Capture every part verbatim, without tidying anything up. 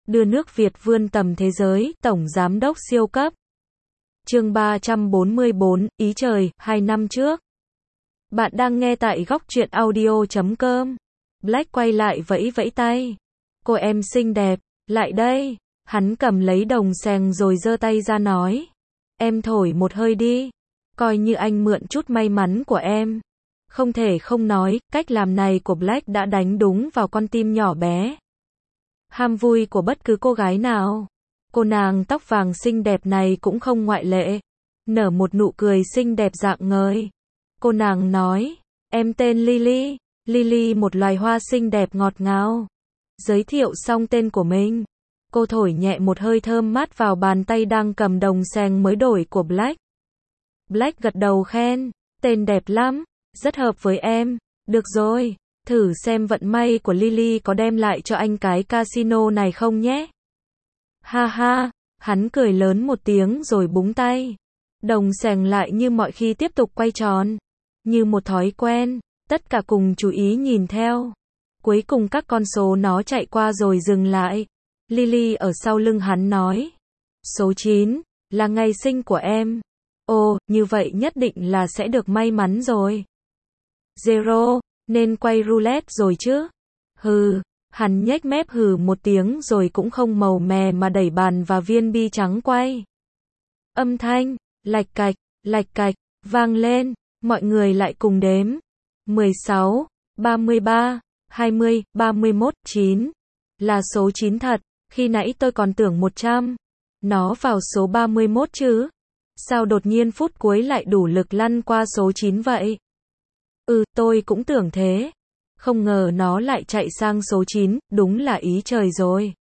đưa nước Việt vươn tầm thế giới, Tổng Giám đốc siêu cấp. Chương ba trăm bốn mươi bốn, Ý trời, hai năm trước. Bạn đang nghe tại góc truyện audio chấm com. Black quay lại vẫy vẫy tay. Cô em xinh đẹp, lại đây. Hắn cầm lấy đồng xèng rồi giơ tay ra nói. Em thổi một hơi đi. Coi như anh mượn chút may mắn của em. Không thể không nói, cách làm này của Black đã đánh đúng vào con tim nhỏ bé. Ham vui của bất cứ cô gái nào. Cô nàng tóc vàng xinh đẹp này cũng không ngoại lệ. Nở một nụ cười xinh đẹp rạng ngời. Cô nàng nói, em tên Lily. Lily một loài hoa xinh đẹp ngọt ngào. Giới thiệu xong tên của mình. Cô thổi nhẹ một hơi thơm mát vào bàn tay đang cầm đồng xèng mới đổi của Black. Black gật đầu khen, tên đẹp lắm, rất hợp với em. Được rồi, thử xem vận may của Lily có đem lại cho anh cái casino này không nhé. Ha ha, hắn cười lớn một tiếng rồi búng tay. Đồng xèng lại như mọi khi tiếp tục quay tròn. Như một thói quen, tất cả cùng chú ý nhìn theo. Cuối cùng các con số nó chạy qua rồi dừng lại. Lily ở sau lưng hắn nói. Số chín, là ngày sinh của em. Ồ, như vậy nhất định là sẽ được may mắn rồi. Zero, nên quay roulette rồi chứ. Hừ, hắn nhếch mép hừ một tiếng rồi cũng không màu mè mà đẩy bàn và viên bi trắng quay. Âm thanh, lạch cạch, lạch cạch, vang lên, mọi người lại cùng đếm. mười sáu, ba mươi ba, hai mươi, ba mươi mốt, chín. Là số chín thật, khi nãy tôi còn tưởng một trăm. Nó vào số ba mươi mốt chứ. Sao đột nhiên phút cuối lại đủ lực lăn qua số chín vậy? Ừ, tôi cũng tưởng thế. Không ngờ nó lại chạy sang số chín, đúng là ý trời rồi.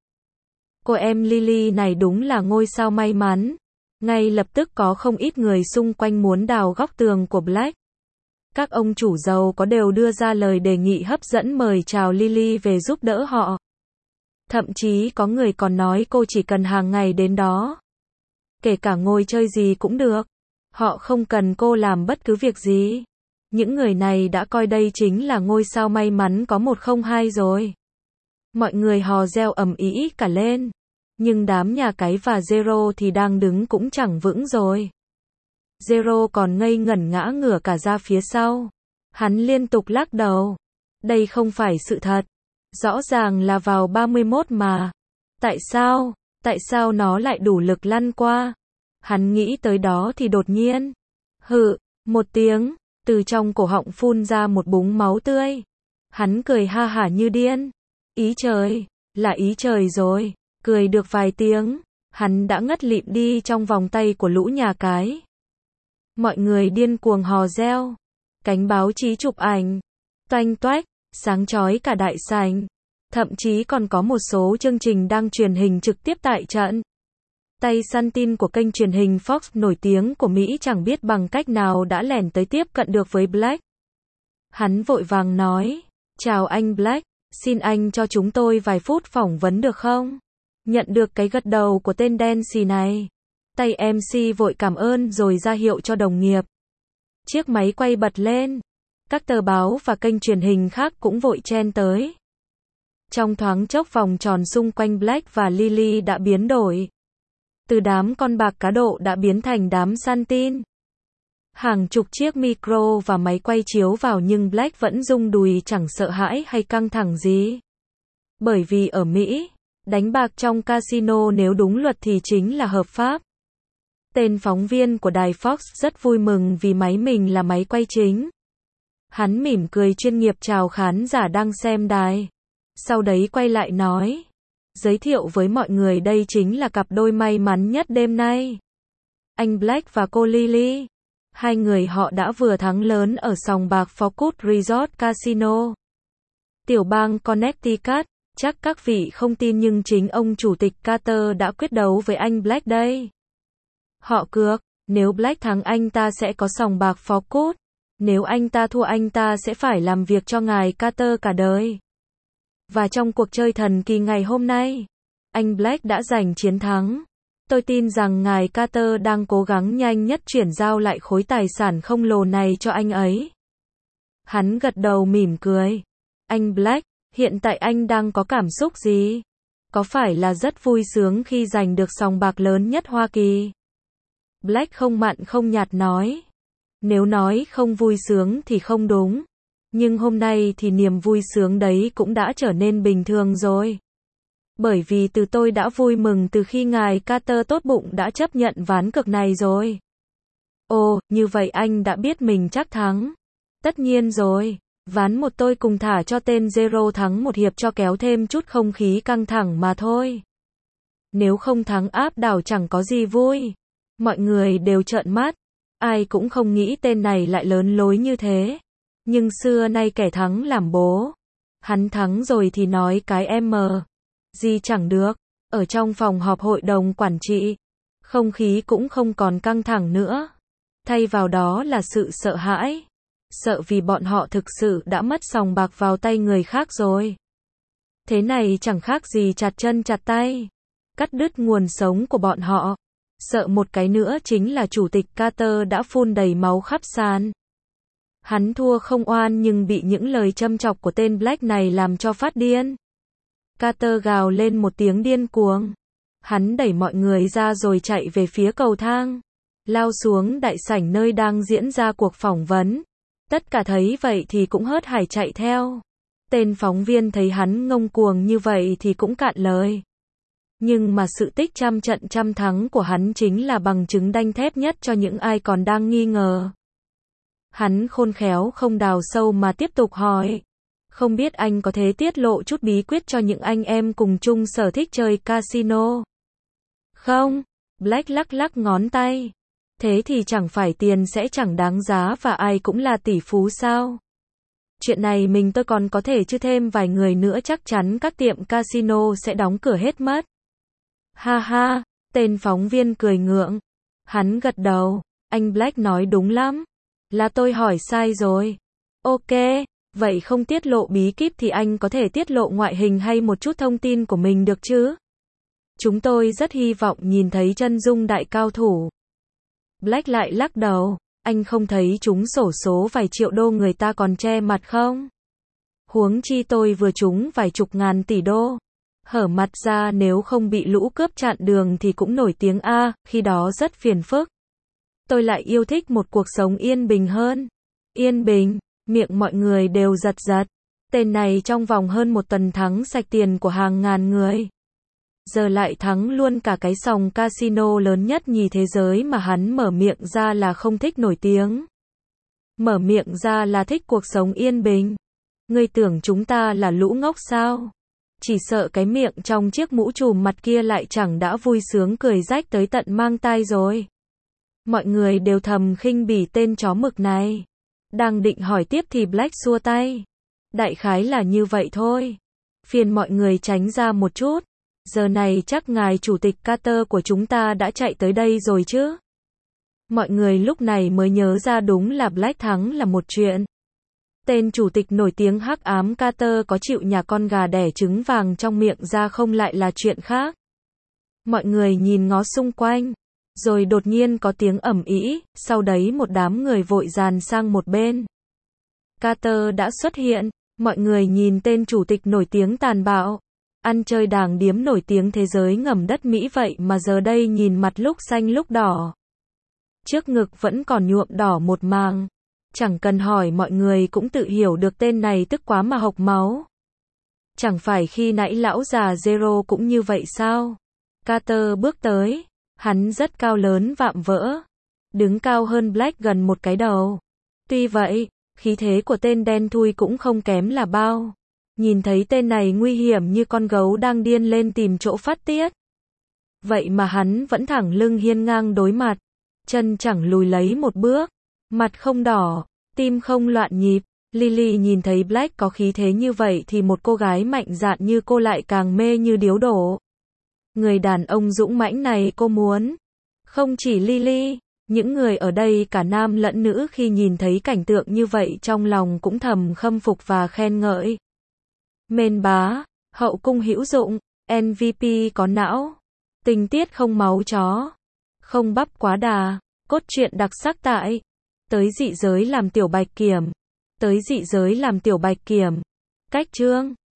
Cô em Lily này đúng là ngôi sao may mắn. Ngay lập tức có không ít người xung quanh muốn đào góc tường của Black. Các ông chủ giàu có đều đưa ra lời đề nghị hấp dẫn mời chào Lily về giúp đỡ họ. Thậm chí có người còn nói cô chỉ cần hàng ngày đến đó. Kể cả ngồi chơi gì cũng được. Họ không cần cô làm bất cứ việc gì. Những người này đã coi đây chính là ngôi sao may mắn có một không hai rồi. Mọi người hò reo ầm ĩ cả lên. Nhưng đám nhà cái và Zero thì đang đứng cũng chẳng vững rồi. Zero còn ngây ngẩn ngã ngửa cả ra phía sau. Hắn liên tục lắc đầu. Đây không phải sự thật. Rõ ràng là vào ba mươi mốt mà. Tại sao? Tại sao nó lại đủ lực lăn qua? Hắn nghĩ tới đó thì đột nhiên. Hự, một tiếng, từ trong cổ họng phun ra một búng máu tươi. Hắn cười ha hả như điên. Ý trời, là ý trời rồi. Cười được vài tiếng, hắn đã ngất lịm đi trong vòng tay của lũ nhà cái. Mọi người điên cuồng hò reo. Cánh báo chí chụp ảnh. Toanh toách, sáng chói cả đại sảnh. Thậm chí còn có một số chương trình đang truyền hình trực tiếp tại trận. Tay săn tin của kênh truyền hình Fox nổi tiếng của Mỹ chẳng biết bằng cách nào đã lẻn tới tiếp cận được với Black. Hắn vội vàng nói, chào anh Black, xin anh cho chúng tôi vài phút phỏng vấn được không? Nhận được cái gật đầu của tên đen xì này. Tay em xê vội cảm ơn rồi ra hiệu cho đồng nghiệp. Chiếc máy quay bật lên. Các tờ báo và kênh truyền hình khác cũng vội chen tới. Trong thoáng chốc vòng tròn xung quanh Black và Lily đã biến đổi. Từ đám con bạc cá độ đã biến thành đám săn tin. Hàng chục chiếc micro và máy quay chiếu vào nhưng Black vẫn rung đùi chẳng sợ hãi hay căng thẳng gì. Bởi vì ở Mỹ, đánh bạc trong casino nếu đúng luật thì chính là hợp pháp. Tên phóng viên của đài Fox rất vui mừng vì máy mình là máy quay chính. Hắn mỉm cười chuyên nghiệp chào khán giả đang xem đài. Sau đấy quay lại nói. Giới thiệu với mọi người đây chính là cặp đôi may mắn nhất đêm nay. Anh Black và cô Lily. Hai người họ đã vừa thắng lớn ở sòng bạc Focus Resort Casino. Tiểu bang Connecticut. Chắc các vị không tin nhưng chính ông chủ tịch Carter đã quyết đấu với anh Black đây. Họ cược, nếu Black thắng anh ta sẽ có sòng bạc Focus. Nếu anh ta thua anh ta sẽ phải làm việc cho ngài Carter cả đời. Và trong cuộc chơi thần kỳ ngày hôm nay, anh Black đã giành chiến thắng. Tôi tin rằng ngài Carter đang cố gắng nhanh nhất chuyển giao lại khối tài sản khổng lồ này cho anh ấy. Hắn gật đầu mỉm cười. Anh Black, hiện tại anh đang có cảm xúc gì? Có phải là rất vui sướng khi giành được sòng bạc lớn nhất Hoa Kỳ? Black không mặn không nhạt nói. Nếu nói không vui sướng thì không đúng. Nhưng hôm nay thì niềm vui sướng đấy cũng đã trở nên bình thường rồi. Bởi vì từ tôi đã vui mừng từ khi ngài Carter tốt bụng đã chấp nhận ván cược này rồi. Ồ, như vậy anh đã biết mình chắc thắng. Tất nhiên rồi. Ván một tôi cùng thả cho tên Zero thắng một hiệp cho kéo thêm chút không khí căng thẳng mà thôi. Nếu không thắng áp đảo chẳng có gì vui. Mọi người đều trợn mắt. Ai cũng không nghĩ tên này lại lớn lối như thế. Nhưng xưa nay kẻ thắng làm bố. Hắn thắng rồi thì nói cái em mờ. Gì chẳng được. Ở trong phòng họp hội đồng quản trị. Không khí cũng không còn căng thẳng nữa. Thay vào đó là sự sợ hãi. Sợ vì bọn họ thực sự đã mất sòng bạc vào tay người khác rồi. Thế này chẳng khác gì chặt chân chặt tay. Cắt đứt nguồn sống của bọn họ. Sợ một cái nữa chính là chủ tịch Carter đã phun đầy máu khắp sàn. Hắn thua không oan nhưng bị những lời châm chọc của tên Black này làm cho phát điên. Carter gào lên một tiếng điên cuồng. Hắn đẩy mọi người ra rồi chạy về phía cầu thang. Lao xuống đại sảnh nơi đang diễn ra cuộc phỏng vấn. Tất cả thấy vậy thì cũng hớt hải chạy theo. Tên phóng viên thấy hắn ngông cuồng như vậy thì cũng cạn lời. Nhưng mà sự tích trăm trận trăm thắng của hắn chính là bằng chứng đanh thép nhất cho những ai còn đang nghi ngờ. Hắn khôn khéo không đào sâu mà tiếp tục hỏi. Không biết anh có thể tiết lộ chút bí quyết cho những anh em cùng chung sở thích chơi casino? Không, Black lắc lắc ngón tay. Thế thì chẳng phải tiền sẽ chẳng đáng giá và ai cũng là tỷ phú sao? Chuyện này mình tôi còn có thể chứ thêm vài người nữa chắc chắn các tiệm casino sẽ đóng cửa hết mất. Ha ha, tên phóng viên cười ngượng. Hắn gật đầu, anh Black nói đúng lắm. Là tôi hỏi sai rồi. Ok, vậy không tiết lộ bí kíp thì anh có thể tiết lộ ngoại hình hay một chút thông tin của mình được chứ? Chúng tôi rất hy vọng nhìn thấy chân dung đại cao thủ. Black lại lắc đầu, anh không thấy chúng xổ số vài triệu đô người ta còn che mặt không? Huống chi tôi vừa trúng vài chục ngàn tỷ đô. Hở mặt ra nếu không bị lũ cướp chặn đường thì cũng nổi tiếng A, khi đó rất phiền phức. Tôi lại yêu thích một cuộc sống yên bình hơn. Yên bình, miệng mọi người đều giật giật. Tên này trong vòng hơn một tuần thắng sạch tiền của hàng ngàn người. Giờ lại thắng luôn cả cái sòng casino lớn nhất nhì thế giới mà hắn mở miệng ra là không thích nổi tiếng. Mở miệng ra là thích cuộc sống yên bình. Ngươi tưởng chúng ta là lũ ngốc sao? Chỉ sợ cái miệng trong chiếc mũ trùm mặt kia lại chẳng đã vui sướng cười rách tới tận mang tai rồi. Mọi người đều thầm khinh bỉ tên chó mực này. Đang định hỏi tiếp thì Black xua tay. Đại khái là như vậy thôi. Phiền mọi người tránh ra một chút. Giờ này chắc ngài chủ tịch Carter của chúng ta đã chạy tới đây rồi chứ? Mọi người lúc này mới nhớ ra đúng là Black thắng là một chuyện. Tên chủ tịch nổi tiếng hắc ám Carter có chịu nhà con gà đẻ trứng vàng trong miệng ra không lại là chuyện khác. Mọi người nhìn ngó xung quanh. Rồi đột nhiên có tiếng ầm ĩ, sau đấy một đám người vội dàn sang một bên. Carter đã xuất hiện, mọi người nhìn tên chủ tịch nổi tiếng tàn bạo. Ăn chơi đàng điếm nổi tiếng thế giới ngầm đất Mỹ vậy mà giờ đây nhìn mặt lúc xanh lúc đỏ. Trước ngực vẫn còn nhuộm đỏ một màng. Chẳng cần hỏi mọi người cũng tự hiểu được tên này tức quá mà hộc máu. Chẳng phải khi nãy lão già Zero cũng như vậy sao? Carter bước tới. Hắn rất cao lớn vạm vỡ. Đứng cao hơn Black gần một cái đầu. Tuy vậy, khí thế của tên đen thui cũng không kém là bao. Nhìn thấy tên này nguy hiểm như con gấu đang điên lên tìm chỗ phát tiết. Vậy mà hắn vẫn thẳng lưng hiên ngang đối mặt. Chân chẳng lùi lấy một bước. Mặt không đỏ, tim không loạn nhịp. Lily nhìn thấy Black có khí thế như vậy thì một cô gái mạnh dạn như cô lại càng mê như điếu đổ. Người đàn ông dũng mãnh này cô muốn. Không chỉ Lily, những người ở đây cả nam lẫn nữ khi nhìn thấy cảnh tượng như vậy trong lòng cũng thầm khâm phục và khen ngợi. Mên bá, hậu cung hữu dụng, em vê pê có não, tình tiết không máu chó, không bắp quá đà, cốt truyện đặc sắc tại tới dị giới làm tiểu bạch kiểm, tới dị giới làm tiểu bạch kiểm. Cách chương